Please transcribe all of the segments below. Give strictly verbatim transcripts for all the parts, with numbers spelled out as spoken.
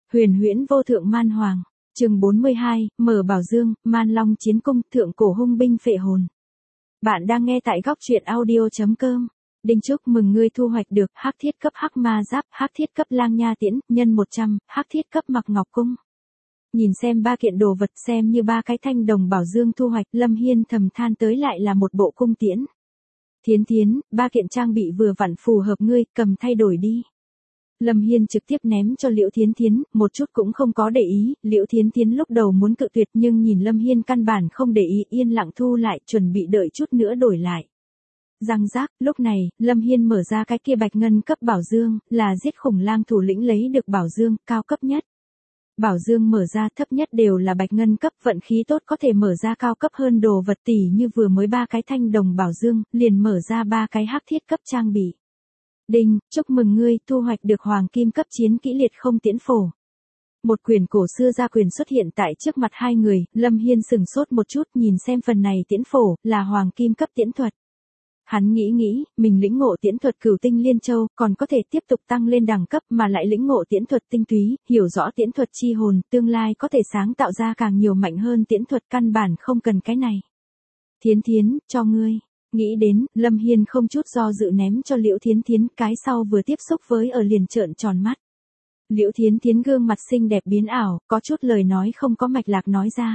Huyền huyễn vô thượng man hoàng, chương bốn mươi hai, mở bảo dương, man long chiến cung, thượng cổ hung binh phệ hồn. Bạn đang nghe tại góc truyện audio chấm com. Đinh chúc mừng ngươi thu hoạch được hắc thiết cấp hắc ma giáp, hắc thiết cấp lang nha tiễn, nhân một trăm, hắc thiết cấp mặc ngọc cung. Nhìn xem ba kiện đồ vật xem như ba cái thanh đồng bảo dương thu hoạch, Lâm Hiên thầm than tới lại là một bộ cung tiễn. Thiến Thiến, ba kiện trang bị vừa vặn phù hợp ngươi, cầm thay đổi đi. Lâm Hiên trực tiếp ném cho Liễu Thiến Thiến, một chút cũng không có để ý, Liễu Thiến Thiến lúc đầu muốn cự tuyệt nhưng nhìn Lâm Hiên căn bản không để ý, yên lặng thu lại, chuẩn bị đợi chút nữa đổi lại. Răng rác, lúc này, Lâm Hiên mở ra cái kia bạch ngân cấp bảo dương, là giết khủng lang thủ lĩnh lấy được bảo dương, cao cấp nhất. Bảo dương mở ra thấp nhất đều là bạch ngân cấp, vận khí tốt có thể mở ra cao cấp hơn đồ vật tỷ như vừa mới ba cái thanh đồng bảo dương, liền mở ra ba cái hắc thiết cấp trang bị. Đinh, chúc mừng ngươi thu hoạch được hoàng kim cấp chiến kỹ liệt không tiễn phổ. Một quyển cổ xưa gia quyền xuất hiện tại trước mặt hai người, Lâm Hiên sừng sốt một chút nhìn xem phần này tiễn phổ, là hoàng kim cấp tiễn thuật. Hắn nghĩ nghĩ, mình lĩnh ngộ tiễn thuật cửu tinh liên châu, còn có thể tiếp tục tăng lên đẳng cấp mà lại lĩnh ngộ tiễn thuật tinh túy, hiểu rõ tiễn thuật chi hồn, tương lai có thể sáng tạo ra càng nhiều mạnh hơn tiễn thuật, căn bản không cần cái này. Thiến Thiến, cho ngươi. Nghĩ đến, Lâm Hiên không chút do dự ném cho Liễu Thiến Thiến, cái sau vừa tiếp xúc với ở liền trợn tròn mắt. Liễu Thiến Thiến gương mặt xinh đẹp biến ảo, có chút lời nói không có mạch lạc nói ra.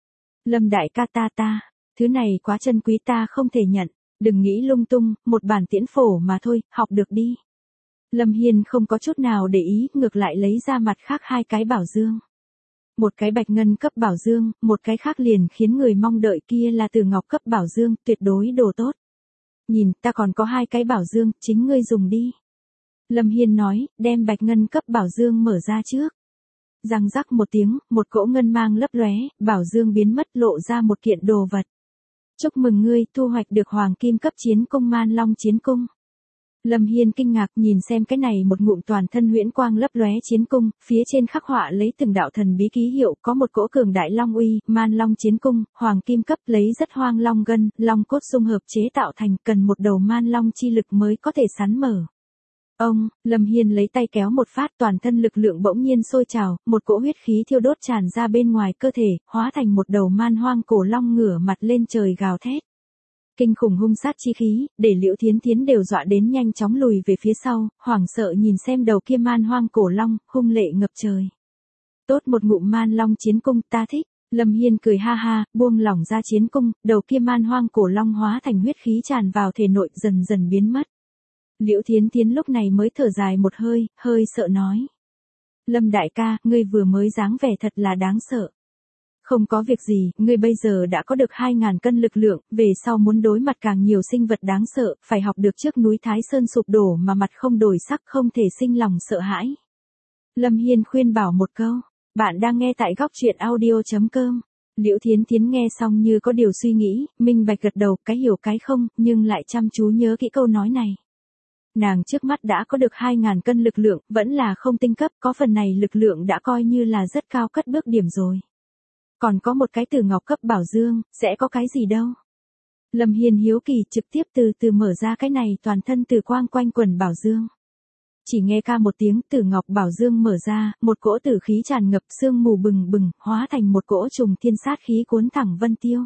Lâm đại ca ta ta, thứ này quá chân quý ta không thể nhận, đừng nghĩ lung tung, một bản tiễn phổ mà thôi, học được đi. Lâm Hiên không có chút nào để ý, ngược lại lấy ra mặt khác hai cái bảo dương. Một cái bạch ngân cấp bảo dương, một cái khác liền khiến người mong đợi kia là từ ngọc cấp bảo dương, tuyệt đối đồ tốt. Nhìn, ta còn có hai cái bảo dương, chính ngươi dùng đi. Lâm Hiên nói, đem bạch ngân cấp bảo dương mở ra trước. Răng rắc một tiếng, một cỗ ngân mang lấp lóe, bảo dương biến mất lộ ra một kiện đồ vật. Chúc mừng ngươi thu hoạch được hoàng kim cấp chiến cung man long chiến cung. Lâm Hiên kinh ngạc nhìn xem cái này một ngụm toàn thân huyễn quang lấp lóe chiến cung, phía trên khắc họa lấy từng đạo thần bí ký hiệu, có một cỗ cường đại long uy, man long chiến cung, hoàng kim cấp lấy rất hoang long gân, long cốt dung hợp chế tạo thành, cần một đầu man long chi lực mới có thể sắn mở. Ông, Lâm Hiên lấy tay kéo một phát, toàn thân lực lượng bỗng nhiên sôi trào, một cỗ huyết khí thiêu đốt tràn ra bên ngoài cơ thể, hóa thành một đầu man hoang cổ long ngửa mặt lên trời gào thét. Kinh khủng hung sát chi khí, để Liễu Thiến Thiến đều dọa đến nhanh chóng lùi về phía sau, hoảng sợ nhìn xem đầu kia man hoang cổ long, hung lệ ngập trời. Tốt một ngụm man long chiến cung, ta thích. Lâm Hiên cười ha ha, buông lỏng ra chiến cung, đầu kia man hoang cổ long hóa thành huyết khí tràn vào thể nội, dần dần biến mất. Liễu Thiến Thiến lúc này mới thở dài một hơi, hơi sợ nói. Lâm đại ca, ngươi vừa mới dáng vẻ thật là đáng sợ. Không có việc gì, ngươi bây giờ đã có được hai ngàn cân lực lượng, về sau muốn đối mặt càng nhiều sinh vật đáng sợ, phải học được trước núi Thái Sơn sụp đổ mà mặt không đổi sắc, không thể sinh lòng sợ hãi. Lâm Hiên khuyên bảo một câu, bạn đang nghe tại góc truyện audio chấm com. Liễu Thiến Thiến nghe xong như có điều suy nghĩ, minh bạch gật đầu, cái hiểu cái không, nhưng lại chăm chú nhớ kỹ câu nói này. Nàng trước mắt đã có được hai ngàn cân lực lượng, vẫn là không tinh cấp, có phần này lực lượng đã coi như là rất cao cất bước điểm rồi. Còn có một cái từ ngọc cấp bảo dương, sẽ có cái gì đâu. Lâm Hiên hiếu kỳ trực tiếp từ từ mở ra cái này toàn thân từ quang quanh quần bảo dương. Chỉ nghe ca một tiếng từ ngọc bảo dương mở ra, một cỗ tử khí tràn ngập, sương mù bừng bừng, hóa thành một cỗ trùng thiên sát khí cuốn thẳng vân tiêu.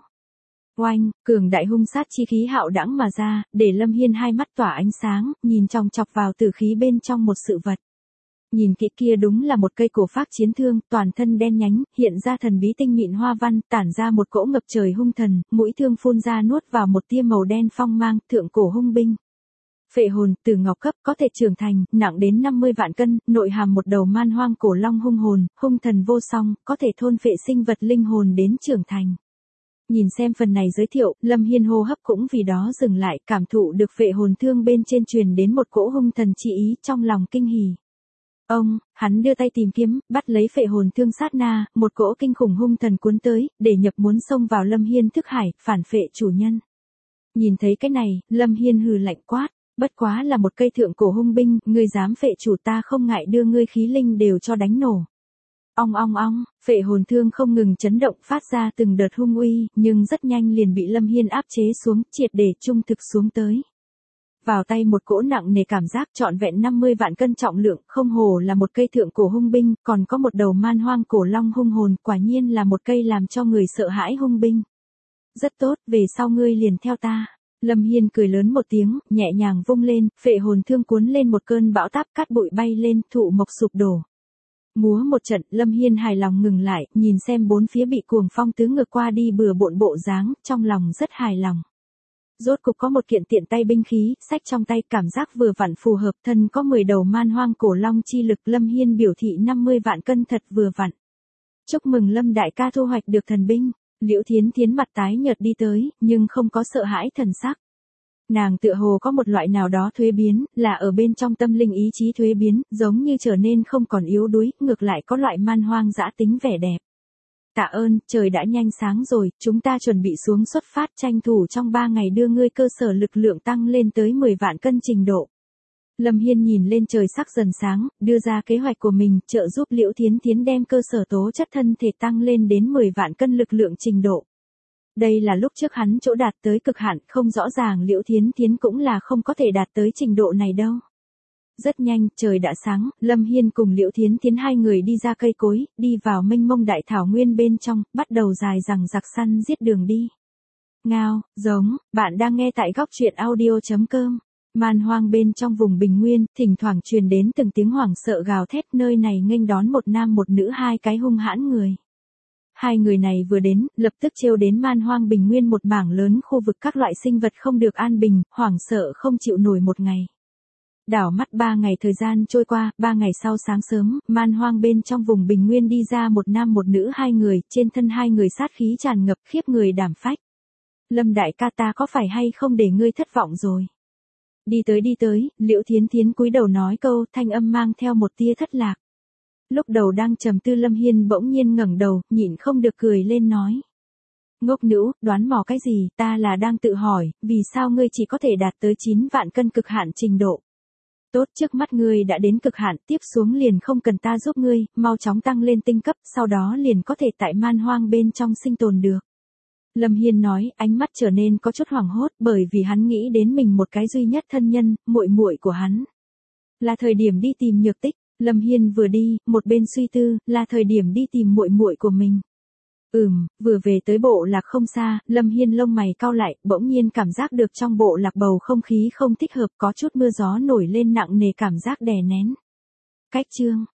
Oanh, cường đại hung sát chi khí hạo đãng mà ra, để Lâm Hiên hai mắt tỏa ánh sáng, nhìn chòng chọc vào tử khí bên trong một sự vật. Nhìn kỹ kia đúng là một cây cổ phác chiến thương, toàn thân đen nhánh, hiện ra thần bí tinh mịn hoa văn, tản ra một cỗ ngập trời hung thần, mũi thương phun ra nuốt vào một tia màu đen phong mang, thượng cổ hung binh. Phệ hồn, từ ngọc cấp, có thể trưởng thành, nặng đến năm mươi vạn cân, nội hàm một đầu man hoang cổ long hung hồn, hung thần vô song, có thể thôn phệ sinh vật linh hồn đến trưởng thành. Nhìn xem phần này giới thiệu, Lâm Hiên hô hấp cũng vì đó dừng lại, cảm thụ được phệ hồn thương bên trên truyền đến một cỗ hung thần chi ý, trong lòng kinh hỉ. Ông, hắn đưa tay tìm kiếm, bắt lấy phệ hồn thương sát na, một cỗ kinh khủng hung thần cuốn tới, để nhập muốn xông vào Lâm Hiên thức hải, phản phệ chủ nhân. Nhìn thấy cái này, Lâm Hiên hừ lạnh quát, bất quá là một cây thượng cổ hung binh, ngươi dám phệ chủ ta không ngại đưa ngươi khí linh đều cho đánh nổ. Ong ong ong, phệ hồn thương không ngừng chấn động phát ra từng đợt hung uy, nhưng rất nhanh liền bị Lâm Hiên áp chế xuống, triệt để trung thực xuống tới. vào tay một cỗ nặng nề cảm giác trọn vẹn năm mươi vạn cân trọng lượng, không hồ là một cây thượng cổ hung binh, còn có một đầu man hoang cổ long hung hồn, quả nhiên là một cây làm cho người sợ hãi hung binh. Rất tốt, về sau ngươi liền theo ta. Lâm Hiên cười lớn một tiếng, nhẹ nhàng vung lên, phệ hồn thương cuốn lên một cơn bão táp, cát bụi bay lên, thụ mộc sụp đổ. Múa một trận, Lâm Hiên hài lòng ngừng lại, nhìn xem bốn phía bị cuồng phong tứ ngược qua đi bừa bộn bộ dáng, trong lòng rất hài lòng. Rốt cục có một kiện tiện tay binh khí, sách trong tay, cảm giác vừa vặn phù hợp, thân có mười đầu man hoang cổ long chi lực, Lâm Hiên biểu thị năm mươi vạn cân thật vừa vặn. Chúc mừng Lâm đại ca thu hoạch được thần binh. Liễu Thiến Thiến mặt tái nhợt đi tới, nhưng không có sợ hãi thần sắc. Nàng tựa hồ có một loại nào đó thuế biến, là ở bên trong tâm linh ý chí thuế biến, giống như trở nên không còn yếu đuối, ngược lại có loại man hoang dã tính vẻ đẹp. Tạ ơn, trời đã nhanh sáng rồi, chúng ta chuẩn bị xuống xuất phát, tranh thủ trong ba ngày đưa ngươi cơ sở lực lượng tăng lên tới mười vạn cân trình độ. Lâm Hiên nhìn lên trời sắc dần sáng, đưa ra kế hoạch của mình, trợ giúp Liễu Thiến Thiến đem cơ sở tố chất thân thể tăng lên đến mười vạn cân lực lượng trình độ. Đây là lúc trước hắn chỗ đạt tới cực hạn, không rõ ràng Liễu Thiến Thiến cũng là không có thể đạt tới trình độ này đâu. Rất nhanh, trời đã sáng, Lâm Hiên cùng Liễu Thiến Thiến hai người đi ra cây cối, đi vào mênh mông đại thảo nguyên bên trong, bắt đầu dài dằng dặc săn giết đường đi. Ngao, giống, bạn đang nghe tại góc truyện audio chấm com. Man hoang bên trong vùng bình nguyên, thỉnh thoảng truyền đến từng tiếng hoảng sợ gào thét, nơi này nghênh đón một nam một nữ hai cái hung hãn người. Hai người này vừa đến, lập tức trêu đến man hoang bình nguyên một mảng lớn khu vực các loại sinh vật không được an bình, hoảng sợ không chịu nổi một ngày. Đảo mắt ba ngày thời gian trôi qua, ba ngày sau sáng sớm, man hoang bên trong vùng bình nguyên đi ra một nam một nữ hai người, trên thân hai người sát khí tràn ngập, khiếp người đảm phách. Lâm đại ca, ta có phải hay không để ngươi thất vọng rồi? Đi tới đi tới, Liễu Thiến Thiến cúi đầu nói câu, thanh âm mang theo một tia thất lạc. Lúc đầu đang trầm tư Lâm Hiên bỗng nhiên ngẩng đầu, nhịn không được cười lên nói. Ngốc nữ, đoán mò cái gì, ta là đang tự hỏi, vì sao ngươi chỉ có thể đạt tới chín vạn cân cực hạn trình độ. Tốt, trước mắt ngươi đã đến cực hạn, tiếp xuống liền không cần ta giúp ngươi, mau chóng tăng lên tinh cấp, sau đó liền có thể tại man hoang bên trong sinh tồn được. Lâm Hiên nói, ánh mắt trở nên có chút hoảng hốt, bởi vì hắn nghĩ đến mình một cái duy nhất thân nhân, muội muội của hắn. Là thời điểm đi tìm Nhược Tích. Lâm Hiên vừa đi, một bên suy tư, là thời điểm đi tìm muội muội của mình. Ừm, vừa về tới bộ lạc không xa, Lâm Hiên lông mày cau lại, bỗng nhiên cảm giác được trong bộ lạc bầu không khí không thích hợp, có chút mưa gió nổi lên nặng nề, cảm giác đè nén. Cách chương